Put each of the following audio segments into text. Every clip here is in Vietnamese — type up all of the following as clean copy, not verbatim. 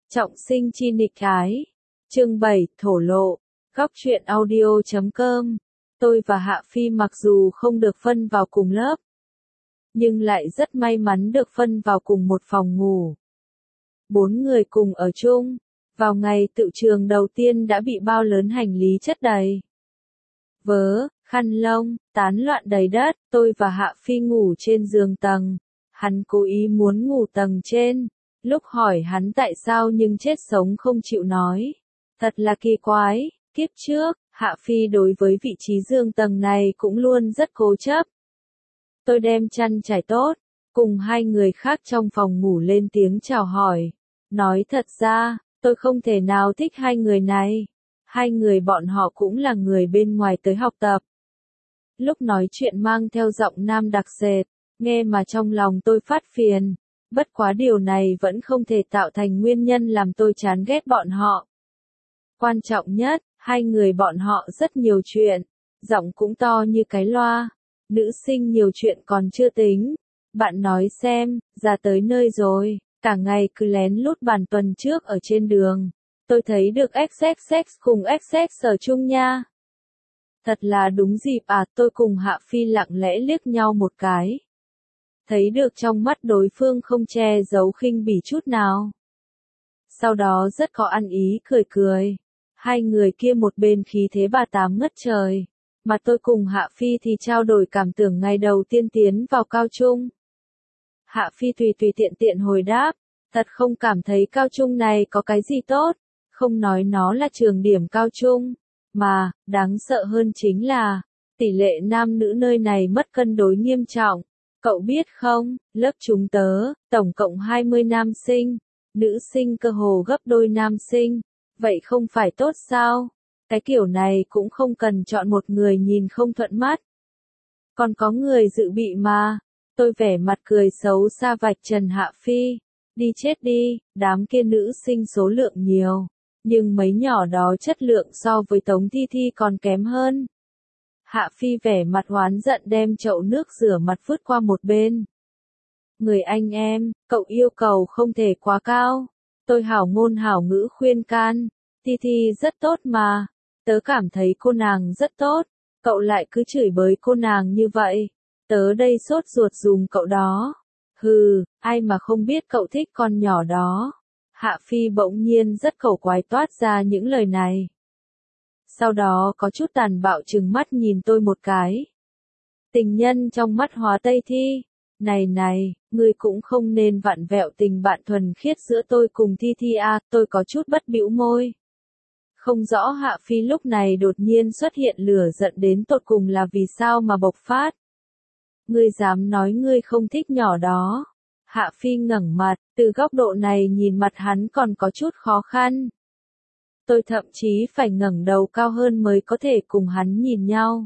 Trọng sinh chi nghịch ái. Chương 7, thổ lộ. Góc truyện audio.com. Tôi và Hạ Phi mặc dù không được phân vào cùng lớp, nhưng lại rất may mắn được phân vào cùng một phòng ngủ. 4 người cùng ở chung. Vào ngày tự trường đầu tiên đã bị bao lớn hành lý chất đầy. Vớ, khăn lông, tán loạn đầy đất. Tôi và Hạ Phi ngủ trên giường tầng. Hắn cố ý muốn ngủ tầng trên. Lúc hỏi hắn tại sao nhưng chết sống không chịu nói. Thật là kỳ quái, kiếp trước, Hạ Phi đối với vị trí giường tầng này cũng luôn rất cố chấp. Tôi đem chăn trải tốt, cùng hai người khác trong phòng ngủ lên tiếng chào hỏi. Nói thật ra, tôi không thể nào thích hai người này. Hai người bọn họ cũng là người bên ngoài tới học tập. Lúc nói chuyện mang theo giọng nam đặc sệt, nghe mà trong lòng tôi phát phiền. Bất quá điều này vẫn không thể tạo thành nguyên nhân làm tôi chán ghét bọn họ. Quan trọng nhất, hai người bọn họ rất nhiều chuyện, giọng cũng to như cái loa. Nữ sinh nhiều chuyện còn chưa tính. Bạn nói xem, ra tới nơi rồi, cả ngày cứ lén lút bàn tuần trước ở trên đường. Tôi thấy được XXX cùng XX ở chung nha. Thật là đúng dịp à, tôi cùng Hạ Phi lặng lẽ liếc nhau một cái. Thấy được trong mắt đối phương không che giấu khinh bỉ chút nào. Sau đó rất có ăn ý cười cười. Hai người kia một bên khí thế bà tám ngất trời. Mà tôi cùng Hạ Phi thì trao đổi cảm tưởng ngày đầu tiên tiến vào cao trung. Hạ Phi tùy tiện tiện hồi đáp. Thật không cảm thấy cao trung này có cái gì tốt. Không nói nó là trường điểm cao trung. Mà, đáng sợ hơn chính là, tỷ lệ nam nữ nơi này mất cân đối nghiêm trọng. Cậu biết không, lớp chúng tớ, tổng cộng 20 nam sinh, nữ sinh cơ hồ gấp đôi nam sinh, vậy không phải tốt sao? Cái kiểu này cũng không cần chọn một người nhìn không thuận mắt. Còn có người dự bị mà, tôi vẻ mặt cười xấu xa vạch trần Hạ Phi, đi chết đi, đám kia nữ sinh số lượng nhiều, nhưng mấy nhỏ đó chất lượng so với Tống Thi Thi còn kém hơn. Hạ Phi vẻ mặt oán giận đem chậu nước rửa mặt vứt qua một bên. Người anh em, cậu yêu cầu không thể quá cao. Tôi hảo ngôn hảo ngữ khuyên can. Thi Thi rất tốt mà. Tớ cảm thấy cô nàng rất tốt. Cậu lại cứ chửi bới cô nàng như vậy. Tớ đây sốt ruột dùm cậu đó. Hừ, ai mà không biết cậu thích con nhỏ đó. Hạ Phi bỗng nhiên rất khẩu quái toát ra những lời này. Sau đó có chút tàn bạo trừng mắt nhìn tôi một cái. Tình nhân trong mắt Hóa Tây Thi. Này, ngươi cũng không nên vặn vẹo tình bạn thuần khiết giữa tôi cùng Thi Thi à, tôi có chút bất bĩu môi. Không rõ Hạ Phi lúc này đột nhiên xuất hiện lửa giận đến tột cùng là vì sao mà bộc phát. Ngươi dám nói ngươi không thích nhỏ đó. Hạ Phi ngẩng mặt, từ góc độ này nhìn mặt hắn còn có chút khó khăn. Tôi thậm chí phải ngẩng đầu cao hơn mới có thể cùng hắn nhìn nhau.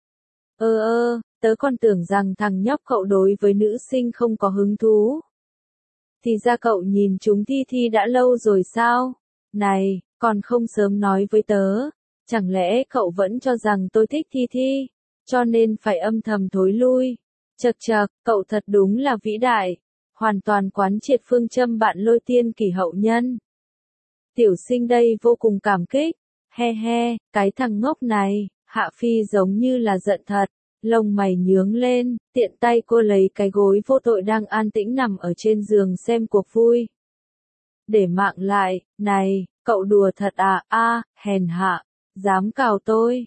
Tớ còn tưởng rằng thằng nhóc cậu đối với nữ sinh không có hứng thú. Thì ra cậu nhìn chúng Thi Thi đã lâu rồi sao? Này, còn không sớm nói với tớ. Chẳng lẽ cậu vẫn cho rằng tôi thích Thi Thi, cho nên phải âm thầm thối lui. Chậc, cậu thật đúng là vĩ đại. Hoàn toàn quán triệt phương châm bạn lôi tiên kỷ hậu nhân. Tiểu sinh đây vô cùng cảm kích. He, cái thằng ngốc này. Hạ Phi giống như là giận thật. Lông mày nhướng lên, tiện tay cô lấy cái gối vô tội đang an tĩnh nằm ở trên giường xem cuộc vui. Để mạng lại, này, cậu đùa thật à, hèn hạ, dám cào tôi,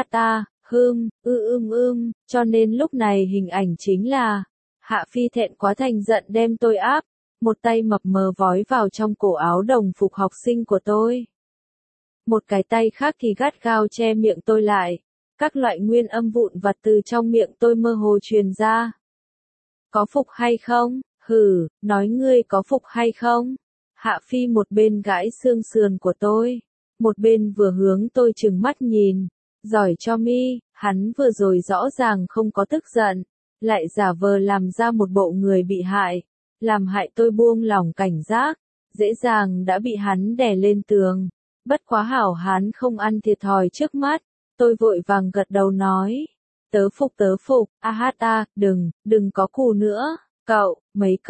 cho nên lúc này hình ảnh chính là, Hạ Phi thẹn quá thành giận đem tôi áp, một tay mập mờ vói vào trong cổ áo đồng phục học sinh của tôi. Một cái tay khác thì gắt gao che miệng tôi lại. Các loại nguyên âm vụn vặt từ trong miệng tôi mơ hồ truyền ra. Có phục hay không? Hừ, nói ngươi có phục hay không? Hạ Phi một bên gãi xương sườn của tôi, một bên vừa hướng tôi trừng mắt nhìn. Giỏi cho mi, hắn vừa rồi rõ ràng không có tức giận, lại giả vờ làm ra một bộ người bị hại, làm hại tôi buông lỏng cảnh giác, dễ dàng đã bị hắn đè lên tường. Bất quá hảo hắn không ăn thiệt thòi trước mắt. Tôi vội vàng gật đầu nói. Tớ phục, đừng có cù nữa. Cậu, mấy cậu,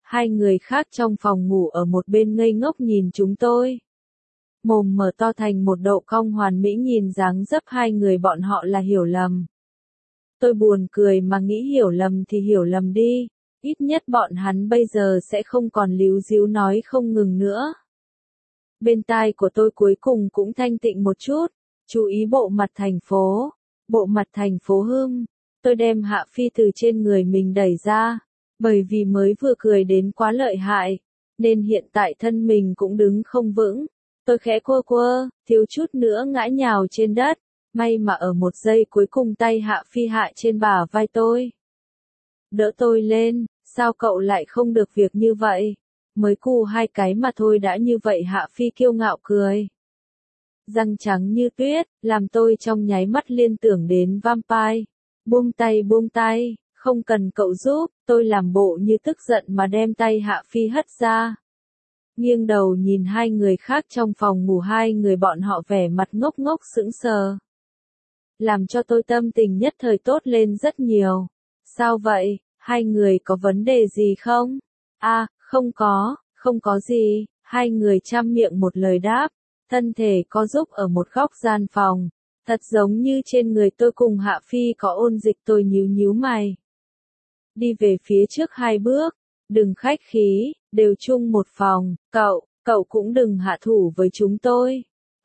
Hai người khác trong phòng ngủ ở một bên ngây ngốc nhìn chúng tôi. Mồm mở to thành một độ cong hoàn mỹ nhìn dáng dấp hai người bọn họ là hiểu lầm. Tôi buồn cười mà nghĩ hiểu lầm thì hiểu lầm đi, ít nhất bọn hắn bây giờ sẽ không còn líu díu nói không ngừng nữa. Bên tai của tôi cuối cùng cũng thanh tịnh một chút, chú ý bộ mặt thành phố. Bộ mặt thành phố hưng, tôi đem Hạ Phi từ trên người mình đẩy ra, bởi vì mới vừa cười đến quá lợi hại, nên hiện tại thân mình cũng đứng không vững. Tôi khẽ quơ quơ, thiếu chút nữa ngã nhào trên đất, may mà ở một giây cuối cùng tay Hạ Phi hạ trên bả vai tôi. Đỡ tôi lên, sao cậu lại không được việc như vậy? Mới cù hai cái mà thôi đã như vậy Hạ Phi kiêu ngạo cười. Răng trắng như tuyết, làm tôi trong nháy mắt liên tưởng đến vampire. Buông tay, không cần cậu giúp, tôi làm bộ như tức giận mà đem tay Hạ Phi hất ra. Nghiêng đầu nhìn hai người khác trong phòng ngủ, hai người bọn họ vẻ mặt ngốc ngốc sững sờ. Làm cho tôi tâm tình nhất thời tốt lên rất nhiều. Sao vậy, hai người có vấn đề gì không? Không có gì, hai người chăm miệng một lời đáp. Thân thể co giúp ở một góc gian phòng, thật giống như trên người tôi cùng Hạ Phi có ôn dịch. Tôi nhíu mày. Đi về phía trước hai bước, đừng khách khí, đều chung một phòng, cậu cũng đừng hạ thủ với chúng tôi.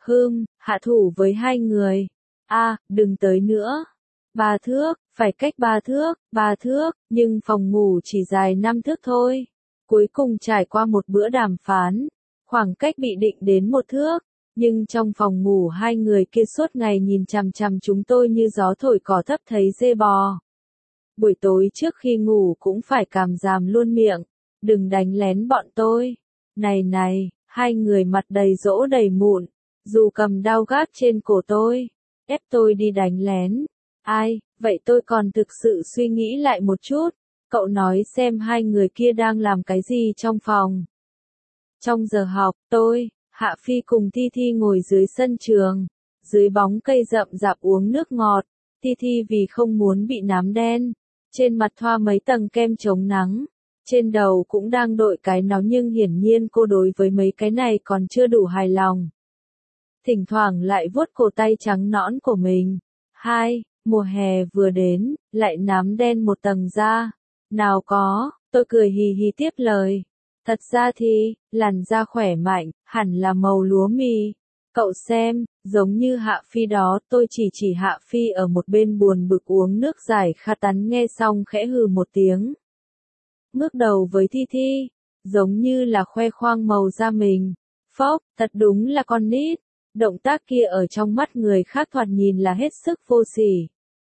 Hạ thủ với hai người. Đừng tới nữa. 3 thước, phải cách 3 thước, nhưng phòng ngủ chỉ dài 5 thước thôi. Cuối cùng trải qua một bữa đàm phán, khoảng cách bị định đến 1 thước. Nhưng trong phòng ngủ hai người kia suốt ngày nhìn chằm chằm chúng tôi như gió thổi cỏ thấp thấy dê bò. Buổi tối trước khi ngủ cũng phải càm ràm luôn miệng, đừng đánh lén bọn tôi. Này, hai người mặt đầy rỗ đầy mụn, dù cầm đao gác trên cổ tôi, ép tôi đi đánh lén. Ai, vậy tôi còn thực sự suy nghĩ lại một chút, cậu nói xem hai người kia đang làm cái gì trong phòng. Trong giờ học, tôi, Hạ Phi cùng Thi Thi ngồi dưới sân trường, dưới bóng cây rậm rạp uống nước ngọt. Thi Thi vì không muốn bị nám đen, trên mặt thoa mấy tầng kem chống nắng, trên đầu cũng đang đội cái nón, nhưng hiển nhiên cô đối với mấy cái này còn chưa đủ hài lòng. Thỉnh thoảng lại vuốt cổ tay trắng nõn của mình. Mùa hè vừa đến, lại nám đen một tầng da. Nào có, tôi cười hì hì tiếp lời. Thật ra thì, làn da khỏe mạnh, hẳn là màu lúa mì. Cậu xem, giống như Hạ Phi đó. Tôi chỉ Hạ Phi ở một bên buồn bực uống nước giải kha tán, nghe xong khẽ hừ một tiếng. Ngước đầu với Thi Thi, giống như là khoe khoang màu da mình. Phốc, thật đúng là con nít. Động tác kia ở trong mắt người khác thoạt nhìn là hết sức vô sỉ.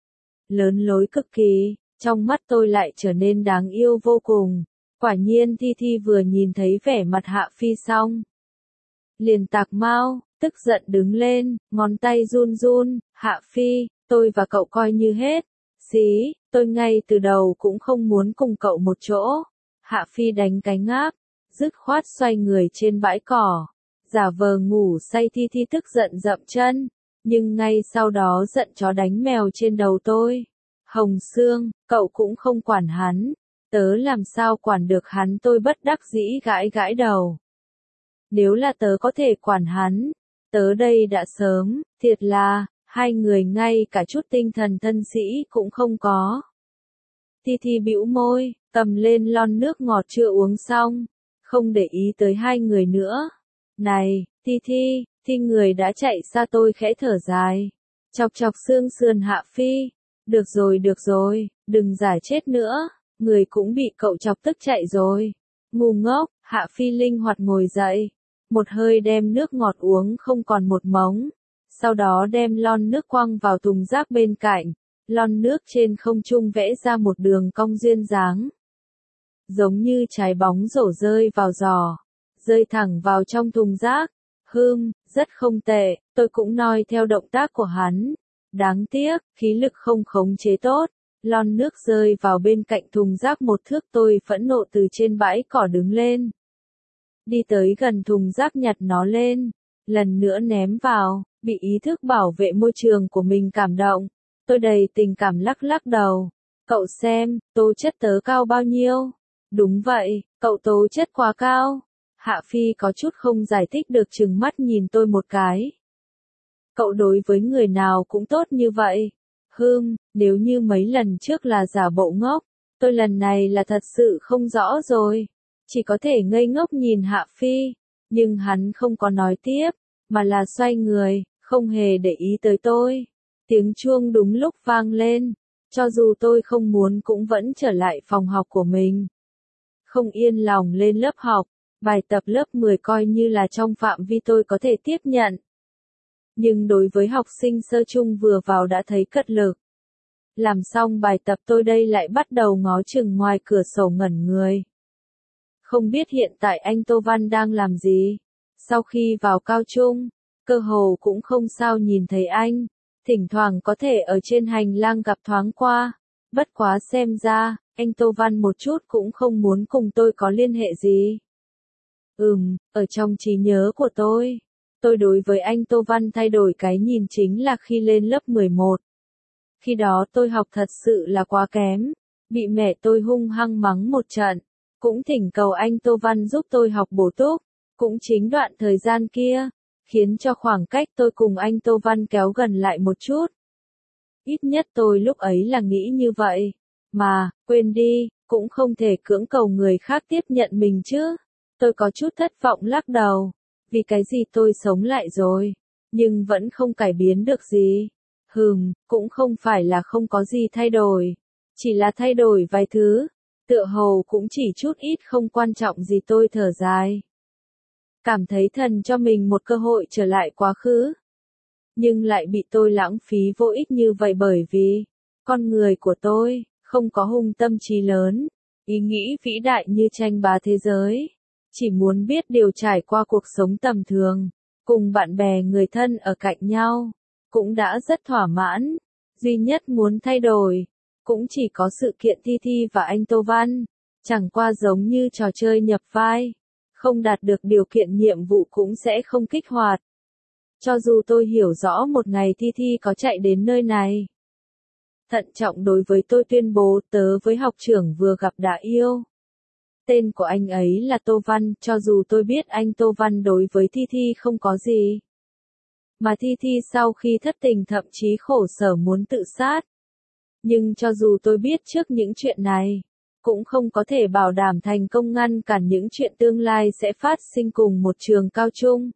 Lớn lối cực kỳ, trong mắt tôi lại trở nên đáng yêu vô cùng. Quả nhiên Thi Thi vừa nhìn thấy vẻ mặt Hạ Phi xong, liền tạc mau, tức giận đứng lên, ngón tay run run. Hạ Phi, tôi và cậu coi như hết. Xí, tôi ngay từ đầu cũng không muốn cùng cậu một chỗ. Hạ Phi đánh cái ngáp, dứt khoát xoay người trên bãi cỏ, giả vờ ngủ say. Thi Thi tức giận dậm chân, nhưng ngay sau đó giận chó đánh mèo trên đầu tôi. Hồng Sương, cậu cũng không quản hắn. Tớ làm sao quản được hắn? Tôi bất đắc dĩ gãi đầu. Nếu là tớ có thể quản hắn, tớ đây đã sớm. Thiệt là, hai người ngay cả chút tinh thần thân sĩ cũng không có. Thi Thi bĩu môi, cầm lên lon nước ngọt chưa uống xong, không để ý tới hai người nữa. Này, Thi người đã chạy xa. Tôi khẽ thở dài, chọc xương sườn Hạ Phi. Được rồi, đừng giải chết nữa, người cũng bị cậu chọc tức chạy rồi. Ngu ngốc. Hạ Phi linh hoạt ngồi dậy, một hơi đem nước ngọt uống không còn một mống, sau đó đem lon nước quăng vào thùng rác bên cạnh. Lon nước trên không trung vẽ ra một đường cong duyên dáng, giống như trái bóng rổ rơi vào giò, rơi thẳng vào trong thùng rác. Rất không tệ, tôi cũng noi theo động tác của hắn. Đáng tiếc, khí lực không khống chế tốt. Lon nước rơi vào bên cạnh thùng rác 1 thước. Tôi phẫn nộ từ trên bãi cỏ đứng lên, đi tới gần thùng rác nhặt nó lên, lần nữa ném vào. Bị ý thức bảo vệ môi trường của mình cảm động, tôi đầy tình cảm lắc đầu. Cậu xem, tố chất tớ cao bao nhiêu? Đúng vậy, Cậu tố chất quá cao. Hạ Phi có chút không giải thích được trừng mắt nhìn tôi một cái. Cậu đối với người nào cũng tốt như vậy. Nếu như mấy lần trước là giả bộ ngốc, tôi lần này là thật sự không rõ rồi. Chỉ có thể ngây ngốc nhìn Hạ Phi, nhưng hắn không có nói tiếp, mà là xoay người, không hề để ý tới tôi. Tiếng chuông đúng lúc vang lên, cho dù tôi không muốn cũng vẫn trở lại phòng học của mình. Không yên lòng lên lớp học, bài tập lớp 10 coi như là trong phạm vi tôi có thể tiếp nhận. Nhưng đối với học sinh sơ chung vừa vào đã thấy cật lực. Làm xong bài tập tôi đây lại bắt đầu ngó chừng ngoài cửa sổ ngẩn người. Không biết hiện tại anh Tô Văn đang làm gì? Sau khi vào cao trung, cơ hồ cũng không sao nhìn thấy anh. Thỉnh thoảng có thể ở trên hành lang gặp thoáng qua. Bất quá xem ra, anh Tô Văn một chút cũng không muốn cùng tôi có liên hệ gì. Ở trong trí nhớ của tôi đối với anh Tô Văn thay đổi cái nhìn chính là khi lên lớp 11. Khi đó tôi học thật sự là quá kém, bị mẹ tôi hung hăng mắng một trận, cũng thỉnh cầu anh Tô Văn giúp tôi học bổ túc, cũng chính đoạn thời gian kia, khiến cho khoảng cách tôi cùng anh Tô Văn kéo gần lại một chút. Ít nhất tôi lúc ấy là nghĩ như vậy, mà, quên đi, cũng không thể cưỡng cầu người khác tiếp nhận mình chứ. Tôi có chút thất vọng lắc đầu, vì cái gì tôi sống lại rồi, nhưng vẫn không cải biến được gì. Cũng không phải là không có gì thay đổi, chỉ là thay đổi vài thứ, tựa hồ cũng chỉ chút ít không quan trọng gì. Tôi thở dài, cảm thấy thần cho mình một cơ hội trở lại quá khứ, nhưng lại bị tôi lãng phí vô ích như vậy bởi vì, con người của tôi, không có hùng tâm trí lớn, ý nghĩ vĩ đại như tranh bá thế giới, chỉ muốn biết điều trải qua cuộc sống tầm thường, cùng bạn bè người thân ở cạnh nhau, cũng đã rất thỏa mãn, duy nhất muốn thay đổi, cũng chỉ có sự kiện Thi Thi và anh Tô Văn, chẳng qua giống như trò chơi nhập vai, không đạt được điều kiện nhiệm vụ cũng sẽ không kích hoạt. Cho dù tôi hiểu rõ một ngày Thi Thi có chạy đến nơi này. Thận trọng đối với tôi tuyên bố tớ với học trưởng vừa gặp đã yêu. Tên của anh ấy là Tô Văn, cho dù tôi biết anh Tô Văn đối với Thi Thi không có gì. Mà Thi Thi sau khi thất tình thậm chí khổ sở muốn tự sát. Nhưng cho dù tôi biết trước những chuyện này, cũng không có thể bảo đảm thành công ngăn cản những chuyện tương lai sẽ phát sinh cùng một trường cao trung.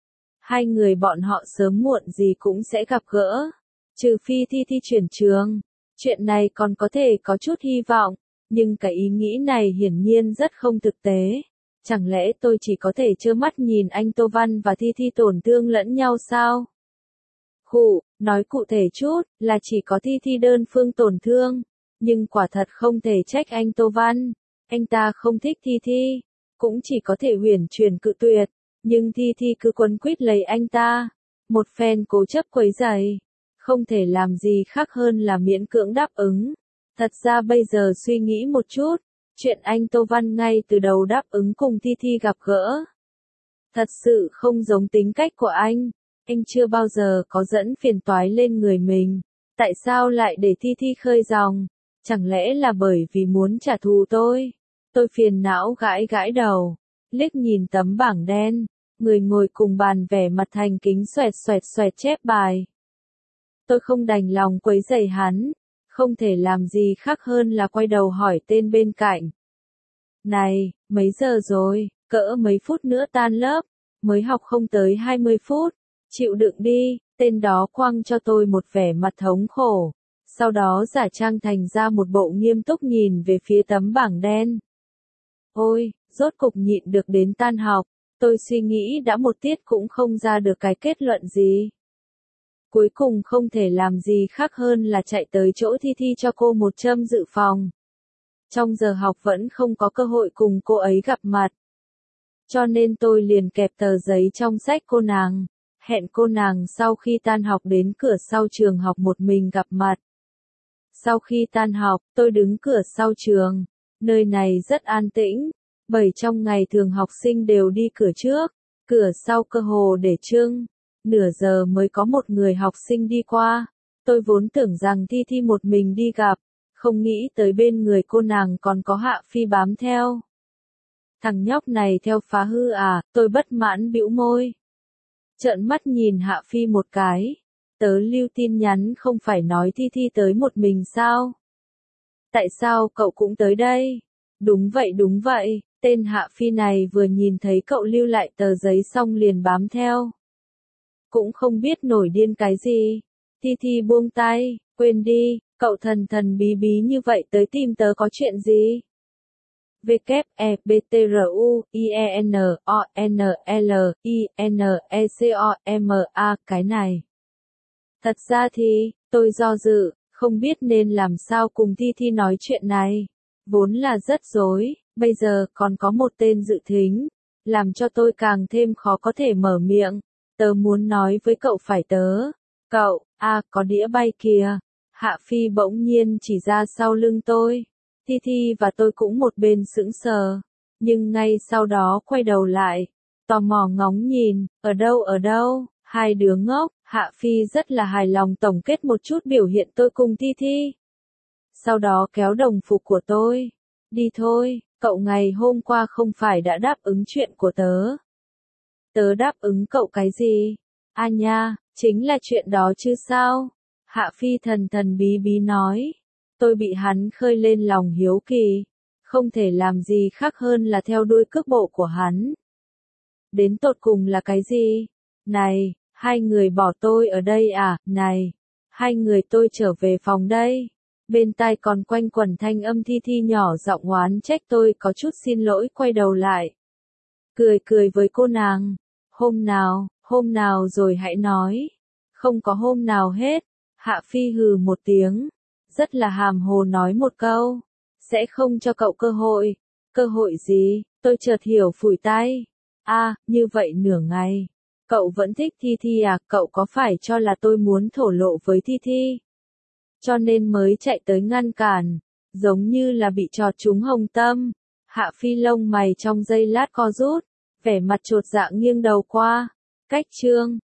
Hai người bọn họ sớm muộn gì cũng sẽ gặp gỡ. Trừ phi Thi Thi chuyển trường. Chuyện này còn có thể có chút hy vọng. Nhưng cái ý nghĩ này hiển nhiên rất không thực tế. Chẳng lẽ tôi chỉ có thể trơ mắt nhìn anh Tô Văn và Thi Thi tổn thương lẫn nhau sao? Nói cụ thể chút, là chỉ có Thi Thi đơn phương tổn thương. Nhưng quả thật không thể trách anh Tô Văn. Anh ta không thích Thi Thi. Cũng chỉ có thể huyền chuyển cự tuyệt. Nhưng Thi Thi cứ quấn quýt lấy anh ta. Một phen cố chấp quấy rầy. Không thể làm gì khác hơn là miễn cưỡng đáp ứng. Thật ra bây giờ suy nghĩ một chút. Chuyện anh Tô Văn ngay từ đầu đáp ứng cùng Thi Thi gặp gỡ. Thật sự không giống tính cách của anh. Anh chưa bao giờ có dẫn phiền toái lên người mình. Tại sao lại để Thi Thi khơi dòng? Chẳng lẽ là bởi vì muốn trả thù tôi? Tôi phiền não gãi gãi đầu. Liếc nhìn tấm bảng đen. Người ngồi cùng bàn vẻ mặt thành kính xoẹt xoẹt xoẹt chép bài. Tôi không đành lòng quấy rầy hắn. Không thể làm gì khác hơn là quay đầu hỏi tên bên cạnh. Này, mấy giờ rồi, cỡ mấy phút nữa tan lớp, mới học không tới 20 phút, chịu đựng đi, tên đó quăng cho tôi một vẻ mặt thống khổ, sau đó giả trang thành ra một bộ nghiêm túc nhìn về phía tấm bảng đen. Ôi, rốt cục nhịn được đến tan học, tôi suy nghĩ đã một tiết cũng không ra được cái kết luận gì. Cuối cùng không thể làm gì khác hơn là chạy tới chỗ Thi Thi cho cô một châm dự phòng. Trong giờ học vẫn không có cơ hội cùng cô ấy gặp mặt. Cho nên tôi liền kẹp tờ giấy trong sách cô nàng, hẹn cô nàng sau khi tan học đến cửa sau trường học một mình gặp mặt. Sau khi tan học, tôi đứng cửa sau trường. Nơi này rất an tĩnh, bởi trong ngày thường học sinh đều đi cửa trước, cửa sau cơ hồ để trưng. Nửa giờ mới có một người học sinh đi qua. Tôi vốn tưởng rằng Thi Thi một mình đi gặp, không nghĩ tới bên người cô nàng còn có Hạ Phi bám theo. Thằng nhóc này theo phá hư à, tôi bất mãn bĩu môi. Trợn mắt nhìn Hạ Phi một cái. Tớ lưu tin nhắn không phải nói Thi Thi tới một mình sao? Tại sao cậu cũng tới đây? Đúng vậy, tên Hạ Phi này vừa nhìn thấy cậu lưu lại tờ giấy xong liền bám theo. Cũng không biết nổi điên cái gì. Thi Thi buông tay, quên đi, cậu thần thần bí bí như vậy tới tìm tớ có chuyện gì? WEBTRUINONLINECOMA cái này. Thật ra thì, tôi do dự, không biết nên làm sao cùng Thi Thi nói chuyện này. Vốn là rất rối, bây giờ còn có một tên dự thính, làm cho tôi càng thêm khó có thể mở miệng. Tớ muốn nói với cậu phải tớ. Cậu, có đĩa bay kìa. Hạ Phi bỗng nhiên chỉ ra sau lưng tôi. Thi Thi và tôi cũng một bên sững sờ, nhưng ngay sau đó quay đầu lại, tò mò ngóng nhìn, ở đâu, hai đứa ngốc. Hạ Phi rất là hài lòng tổng kết một chút biểu hiện tôi cùng Thi Thi. Sau đó kéo đồng phục của tôi. Đi thôi, cậu ngày hôm qua không phải đã đáp ứng chuyện của tớ. Tớ đáp ứng cậu cái gì? À nha, chính là chuyện đó chứ sao? Hạ Phi thần thần bí bí nói. Tôi bị hắn khơi lên lòng hiếu kỳ. Không thể làm gì khác hơn là theo đuôi cước bộ của hắn. Đến tột cùng là cái gì? Này, hai người bỏ tôi ở đây à? Này, hai người tôi trở về phòng đây. Bên tai còn quanh quẩn thanh âm Thi Thi nhỏ giọng oán trách tôi có chút xin lỗi quay đầu lại. Cười với cô nàng. Hôm nào rồi hãy nói. Không có hôm nào hết. Hạ Phi hừ một tiếng. Rất là hàm hồ nói một câu. Sẽ không cho cậu cơ hội. Cơ hội gì? Tôi chợt hiểu phủi tay. Như vậy nửa ngày. Cậu vẫn thích Thi Thi à? Cậu có phải cho là tôi muốn thổ lộ với Thi Thi? Cho nên mới chạy tới ngăn cản. Giống như là bị chọt trúng hồng tâm. Hạ Phi lông mày trong giây lát co rút. Vẻ mặt chột dạ nghiêng đầu qua. Cách chương.